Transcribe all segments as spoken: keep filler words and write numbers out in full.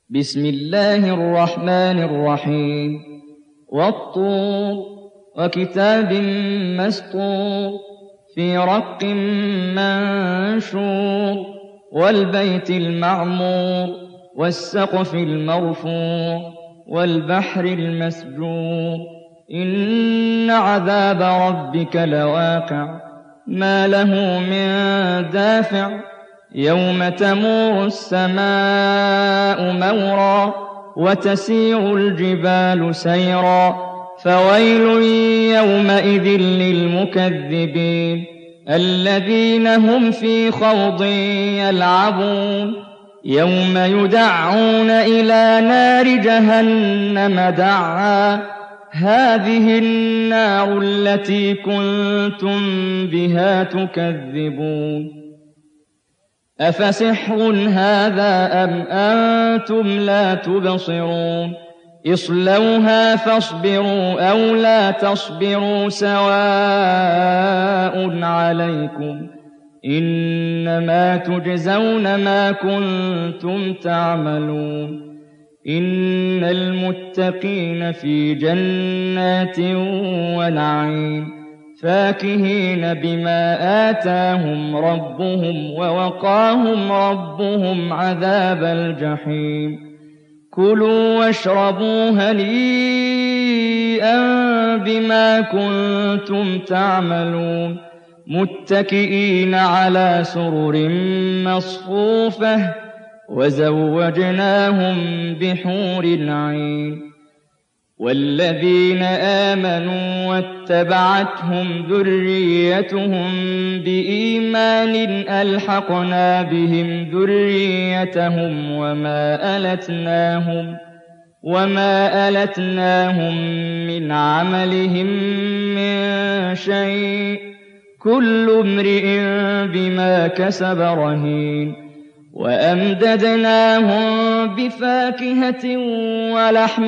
بسم الله الرحمن الرحيم والطور وكتاب مسطور في رق منشور والبيت المعمور والسقف المرفوع والبحر المسجور إن عذاب ربك لواقع ما له من دافع يوم تمور السماء مورا وتسير الجبال سيرا فويل يومئذ للمكذبين الذين هم في خوض يلعبون يوم يدعون إلى نار جهنم دعا هذه النار التي كنتم بها تكذبون أفسحر هذا أم أنتم لا تبصرون اصلوها فاصبروا أو لا تصبروا سواء عليكم إنما تجزون ما كنتم تعملون إن المتقين في جنات ونعيم فاكهين بما آتاهم ربهم ووقاهم ربهم عذاب الجحيم كلوا واشربوا هنيئا بما كنتم تعملون متكئين على سرر مصفوفة وزوجناهم بحور عين والذين آمنوا واتبعتهم ذريتهم بإيمان ألحقنا بهم ذريتهم وما ألتناهم وما ألتناهم من عملهم من شيء كل امرئ بما كسب رهين وأمددناهم بفاكهة ولحم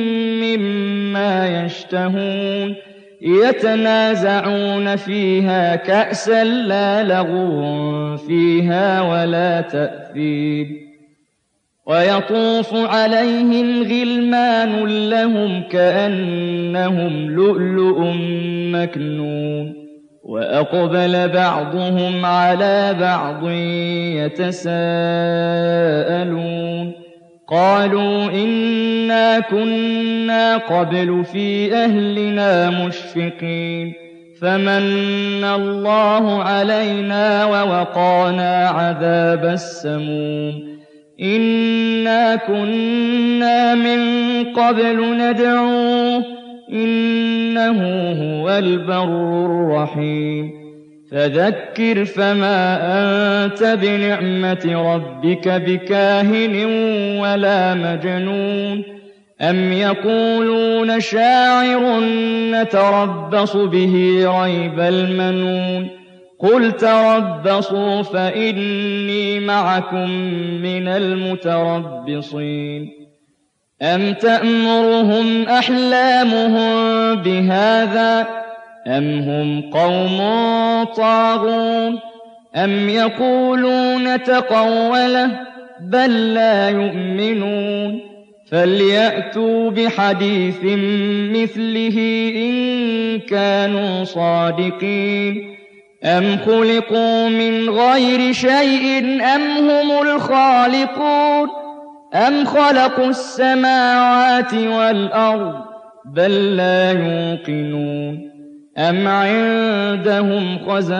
مما يشتهون يتنازعون فيها كأسا لا لغو فيها ولا تأثيم ويطوف عليهم غلمان لهم كأنهم لؤلؤ مكنون وأقبل بعضهم على بعض يتساءلون قالوا إنا كنا قبل في أهلنا مشفقين فمن الله علينا ووقانا عذاب السموم إنا كنا من قبل ندعوه إنه هو البر الرحيم فذكر فما أنت بنعمة ربك بكاهن ولا مجنون أم يقولون شاعر نتربص به ريب المنون قل تربصوا فإني معكم من المتربصين أم تأمرهم أحلامهم بهذا أم هم قوم طاغون أم يقولون تقوله بل لا يؤمنون فليأتوا بحديث مثله إن كانوا صادقين أم خلقوا من غير شيء أم هم الخالقون أم خلقوا السماوات والأرض بل لا يوقنون أم عندهم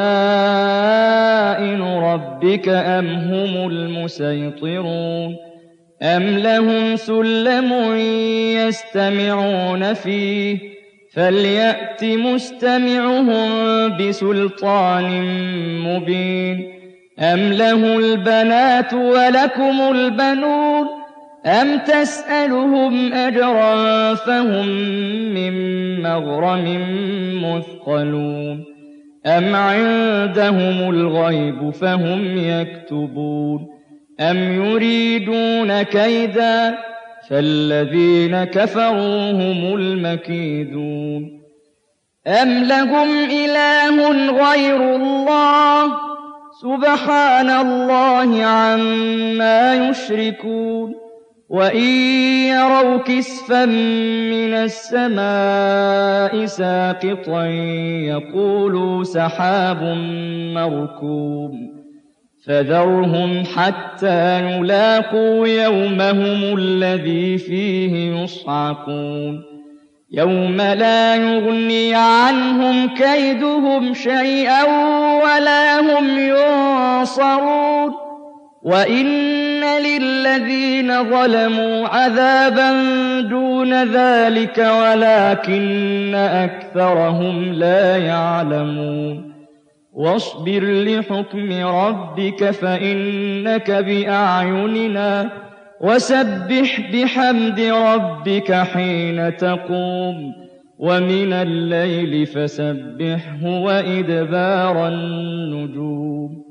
خزائن ربك أم هم المسيطرون أم لهم سلم يستمعون فيه فليأت مستمعهم بسلطان مبين أم له البنات ولكم البنون أم تسألهم أجرا فهم من مغرم مثقلون أم عندهم الغيب فهم يكتبون أم يريدون كيدا فالذين كفروا هم المكيدون أم لهم إله غير الله سبحان الله عما يشركون وَإِن يَرَوْا كِسْفًا مِّنَ السَّمَاءِ سَاقِطًا يَقُولُوا سَحَابٌ مَّرْكُومٌ فَذَرْهُمْ حَتَّىٰ يُلَاقُوا يَوْمَهُمُ الَّذِي فِيهِ يُصْعَقُونَ يَوْمَ لَا يُغْنِي عَنْهُمْ كَيْدُهُمْ شَيْئًا وَلَا هُمْ يُنصَرُونَ وَإِنَّ لِلَّذِينَ ظَلَمُوا عَذَابًا دُونَ ذَٰلِكَ وَلَٰكِنَّ أَكْثَرَهُمْ لَا يَعْلَمُونَ وَاصْبِرْ لِحُكْمِ رَبِّكَ فَإِنَّكَ بِأَعْيُنِنَا وَسَبِّحْ بِحَمْدِ رَبِّكَ حِينَ تَقُومُ وَمِنَ اللَّيْلِ فَسَبِّحْهُ وَإِدْبَارَ النُّجُومِ